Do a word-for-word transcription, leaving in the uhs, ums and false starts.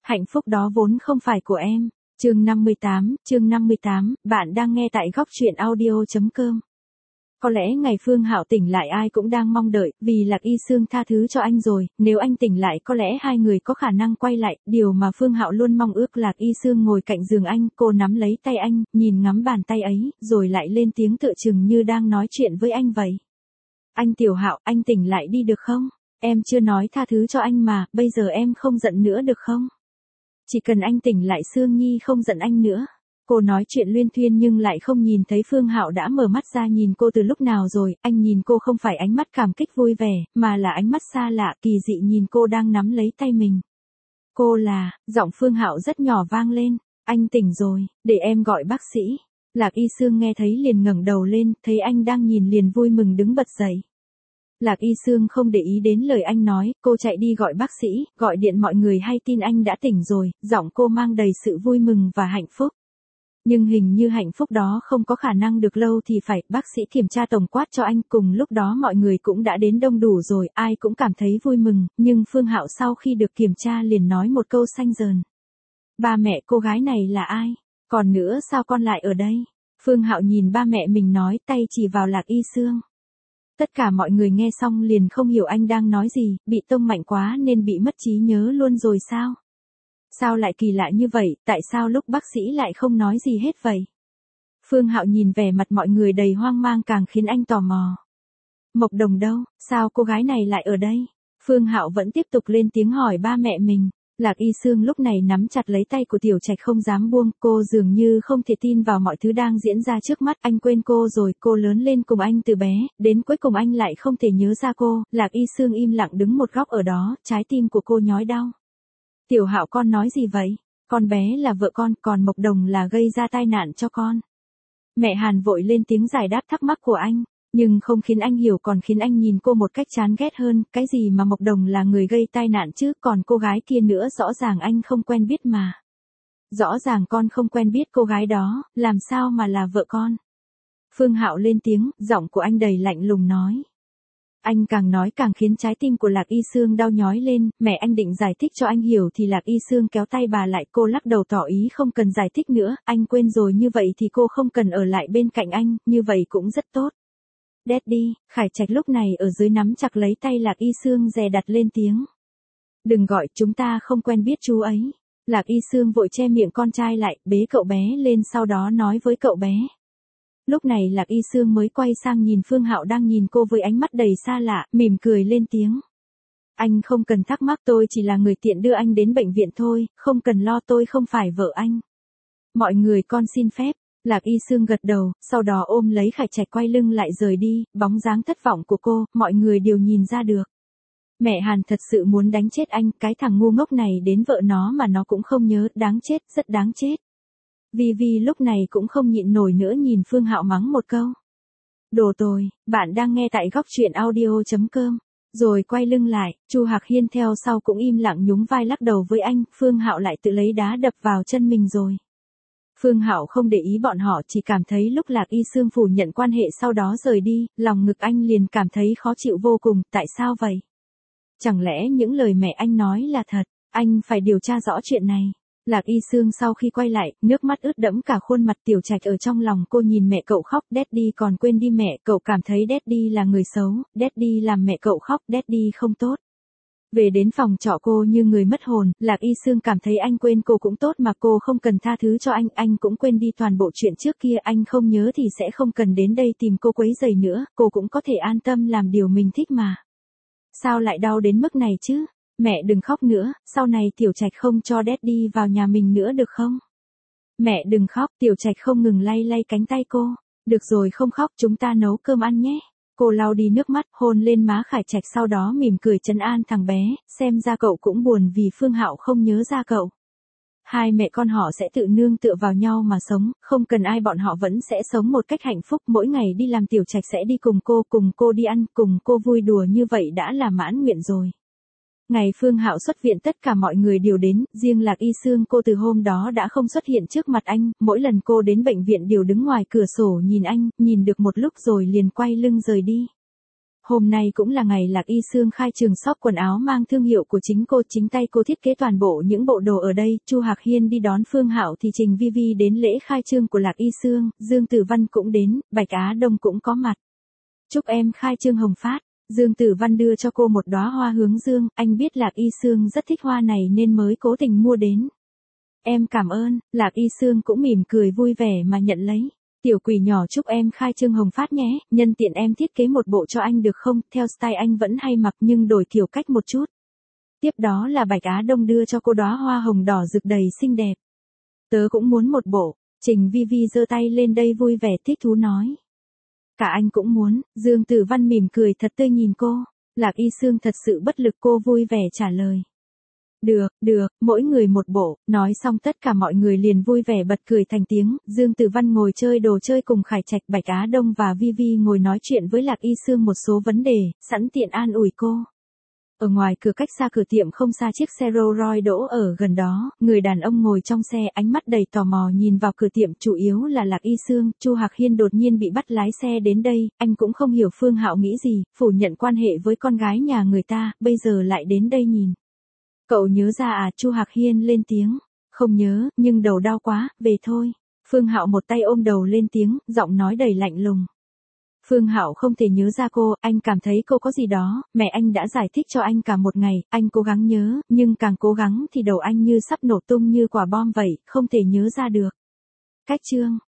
Hạnh phúc đó vốn không phải của em. Chương năm mươi tám, chương năm mươi tám, bạn đang nghe tại góc truyện audio chấm com. Có lẽ ngày Phương Hạo tỉnh lại ai cũng đang mong đợi, vì Lạc Y Sương tha thứ cho anh rồi, nếu anh tỉnh lại có lẽ hai người có khả năng quay lại, điều mà Phương Hạo luôn mong ước. Lạc Y Sương ngồi cạnh giường anh, cô nắm lấy tay anh, nhìn ngắm bàn tay ấy, rồi lại lên tiếng tựa chừng như đang nói chuyện với anh vậy. Anh Tiểu Hạo, anh tỉnh lại đi được không? Em chưa nói tha thứ cho anh mà, bây giờ em không giận nữa được không? Chỉ cần anh tỉnh lại Sương Nhi không giận anh nữa. Cô nói chuyện luyên thuyên nhưng lại không nhìn thấy Phương Hạo đã mở mắt ra nhìn cô từ lúc nào rồi. Anh nhìn cô không phải ánh mắt cảm kích vui vẻ, mà là ánh mắt xa lạ kỳ dị nhìn cô đang nắm lấy tay mình. Cô là, giọng Phương Hạo rất nhỏ vang lên. Anh tỉnh rồi, để em gọi bác sĩ. Lạc Y Sương nghe thấy liền ngẩng đầu lên, thấy anh đang nhìn liền vui mừng đứng bật dậy. Lạc Y Sương không để ý đến lời anh nói, cô chạy đi gọi bác sĩ, gọi điện mọi người hay tin anh đã tỉnh rồi, giọng cô mang đầy sự vui mừng và hạnh phúc. Nhưng hình như hạnh phúc đó không có khả năng được lâu thì phải, bác sĩ kiểm tra tổng quát cho anh, cùng lúc đó mọi người cũng đã đến đông đủ rồi, ai cũng cảm thấy vui mừng, nhưng Phương Hạo sau khi được kiểm tra liền nói một câu xanh dờn. Ba mẹ cô gái này là ai? Còn nữa sao con lại ở đây? Phương Hạo nhìn ba mẹ mình nói, tay chỉ vào Lạc Y Sương. Tất cả mọi người nghe xong liền không hiểu anh đang nói gì, bị tông mạnh quá nên bị mất trí nhớ luôn rồi sao? Sao lại kỳ lạ như vậy, tại sao lúc bác sĩ lại không nói gì hết vậy? Phương Hạo nhìn vẻ mặt mọi người đầy hoang mang càng khiến anh tò mò. Mộc Đồng đâu, sao cô gái này lại ở đây? Phương Hạo vẫn tiếp tục lên tiếng hỏi ba mẹ mình. Lạc Y Sương lúc này nắm chặt lấy tay của Tiểu Trạch không dám buông, cô dường như không thể tin vào mọi thứ đang diễn ra trước mắt. Anh quên cô rồi, cô lớn lên cùng anh từ bé, đến cuối cùng anh lại không thể nhớ ra cô. Lạc Y Sương im lặng đứng một góc ở đó, trái tim của cô nhói đau. Tiểu Hạo con nói gì vậy? Con bé là vợ con, còn Mộc Đồng là gây ra tai nạn cho con. Mẹ Hàn vội lên tiếng giải đáp thắc mắc của anh. Nhưng không khiến anh hiểu còn khiến anh nhìn cô một cách chán ghét hơn, cái gì mà Mộc Đồng là người gây tai nạn chứ, còn cô gái kia nữa rõ ràng anh không quen biết mà. Rõ ràng con không quen biết cô gái đó, làm sao mà là vợ con. Phương Hạo lên tiếng, giọng của anh đầy lạnh lùng nói. Anh càng nói càng khiến trái tim của Lạc Y Sương đau nhói lên, mẹ anh định giải thích cho anh hiểu thì Lạc Y Sương kéo tay bà lại, cô lắc đầu tỏ ý không cần giải thích nữa, anh quên rồi, như vậy thì cô không cần ở lại bên cạnh anh, như vậy cũng rất tốt. Daddy, Khải Trạch lúc này ở dưới nắm chặt lấy tay Lạc Y Sương dè đặt lên tiếng. Đừng gọi, chúng ta không quen biết chú ấy. Lạc Y Sương vội che miệng con trai lại, bế cậu bé lên sau đó nói với cậu bé. Lúc này Lạc Y Sương mới quay sang nhìn Phương Hạo đang nhìn cô với ánh mắt đầy xa lạ, mỉm cười lên tiếng. Anh không cần thắc mắc, tôi chỉ là người tiện đưa anh đến bệnh viện thôi, không cần lo, tôi không phải vợ anh. Mọi người con xin phép. Lạc Y Sương gật đầu, sau đó ôm lấy Khải Trạch quay lưng lại rời đi, bóng dáng thất vọng của cô, mọi người đều nhìn ra được. Mẹ Hàn thật sự muốn đánh chết anh, cái thằng ngu ngốc này đến vợ nó mà nó cũng không nhớ, đáng chết, rất đáng chết. Vi Vi lúc này cũng không nhịn nổi nữa nhìn Phương Hạo mắng một câu. Đồ tồi, bạn đang nghe tại góc truyện audio chấm com. Rồi quay lưng lại, Chu Hạc Hiên theo sau cũng im lặng nhún vai lắc đầu với anh, Phương Hạo lại tự lấy đá đập vào chân mình rồi. Phương Hạo không để ý bọn họ, chỉ cảm thấy lúc Lạc Y Sương phủ nhận quan hệ sau đó rời đi, lòng ngực anh liền cảm thấy khó chịu vô cùng, tại sao vậy? Chẳng lẽ những lời mẹ anh nói là thật, anh phải điều tra rõ chuyện này. Lạc Y Sương sau khi quay lại, nước mắt ướt đẫm cả khuôn mặt. Tiểu Trạch ở trong lòng cô nhìn mẹ cậu khóc, Daddy còn quên đi mẹ, cậu cảm thấy Daddy là người xấu, Daddy làm mẹ cậu khóc, Daddy không tốt. Về đến phòng trọ cô như người mất hồn, Lạc Y Sương cảm thấy anh quên cô cũng tốt mà cô không cần tha thứ cho anh, anh cũng quên đi toàn bộ chuyện trước kia, anh không nhớ thì sẽ không cần đến đây tìm cô quấy rầy nữa, cô cũng có thể an tâm làm điều mình thích mà. Sao lại đau đến mức này chứ? Mẹ đừng khóc nữa, sau này Tiểu Trạch không cho Daddy vào nhà mình nữa được không? Mẹ đừng khóc, Tiểu Trạch không ngừng lay lay cánh tay cô. Được rồi không khóc, chúng ta nấu cơm ăn nhé. Cô lau đi nước mắt, hôn lên má Khải Trạch sau đó mỉm cười trấn an thằng bé, xem ra cậu cũng buồn vì Phương Hạo không nhớ ra cậu. Hai mẹ con họ sẽ tự nương tựa vào nhau mà sống, không cần ai, bọn họ vẫn sẽ sống một cách hạnh phúc, mỗi ngày đi làm Tiểu Trạch sẽ đi cùng cô, cùng cô đi ăn, cùng cô vui đùa, như vậy đã là mãn nguyện rồi. Ngày Phương Hạo xuất viện tất cả mọi người đều đến, riêng Lạc Y Sương cô từ hôm đó đã không xuất hiện trước mặt anh, mỗi lần cô đến bệnh viện đều đứng ngoài cửa sổ nhìn anh, nhìn được một lúc rồi liền quay lưng rời đi. Hôm nay cũng là ngày Lạc Y Sương khai trường shop quần áo mang thương hiệu của chính cô, chính tay cô thiết kế toàn bộ những bộ đồ ở đây. Chu Hạc Hiên đi đón Phương Hạo thì Trình Vi Vi đến lễ khai trương của Lạc Y Sương, Dương Tử Văn cũng đến, Bạch Á Đông cũng có mặt. Chúc em khai trương hồng phát. Dương Tử Văn đưa cho cô một đóa hoa hướng dương, anh biết Lạc Y Sương rất thích hoa này nên mới cố tình mua đến. Em cảm ơn. Lạc Y Sương cũng mỉm cười vui vẻ mà nhận lấy. Tiểu quỷ nhỏ chúc em khai trương hồng phát nhé, nhân tiện em thiết kế một bộ cho anh được không, theo style anh vẫn hay mặc nhưng đổi kiểu cách một chút. Tiếp đó là Bạch Á Đông đưa cho cô đóa hoa hồng đỏ rực đầy xinh đẹp. Tớ cũng muốn một bộ. Trình Vi Vi giơ tay lên đây vui vẻ thích thú nói. Cả anh cũng muốn. Dương Tử Văn mỉm cười thật tươi nhìn cô. Lạc Y Sương thật sự bất lực, cô vui vẻ trả lời. Được, được, mỗi người một bộ. Nói xong tất cả mọi người liền vui vẻ bật cười thành tiếng. Dương Tử Văn ngồi chơi đồ chơi cùng Khải Trạch, Bạch Á Đông và Vi Vi ngồi nói chuyện với Lạc Y Sương một số vấn đề, sẵn tiện an ủi cô. Ở ngoài cửa cách xa cửa tiệm không xa chiếc xe Rolls Royce đỗ ở gần đó, người đàn ông ngồi trong xe ánh mắt đầy tò mò nhìn vào cửa tiệm, chủ yếu là Lạc Y Sương. Chu Hạc Hiên đột nhiên bị bắt lái xe đến đây, anh cũng không hiểu Phương Hạo nghĩ gì, phủ nhận quan hệ với con gái nhà người ta, bây giờ lại đến đây nhìn. Cậu nhớ ra à? Chu Hạc Hiên lên tiếng. Không nhớ, nhưng đầu đau quá, về thôi. Phương Hạo một tay ôm đầu lên tiếng, giọng nói đầy lạnh lùng. Phương Hạo không thể nhớ ra cô, anh cảm thấy cô có gì đó, mẹ anh đã giải thích cho anh cả một ngày, anh cố gắng nhớ, nhưng càng cố gắng thì đầu anh như sắp nổ tung như quả bom vậy, không thể nhớ ra được. Cách chương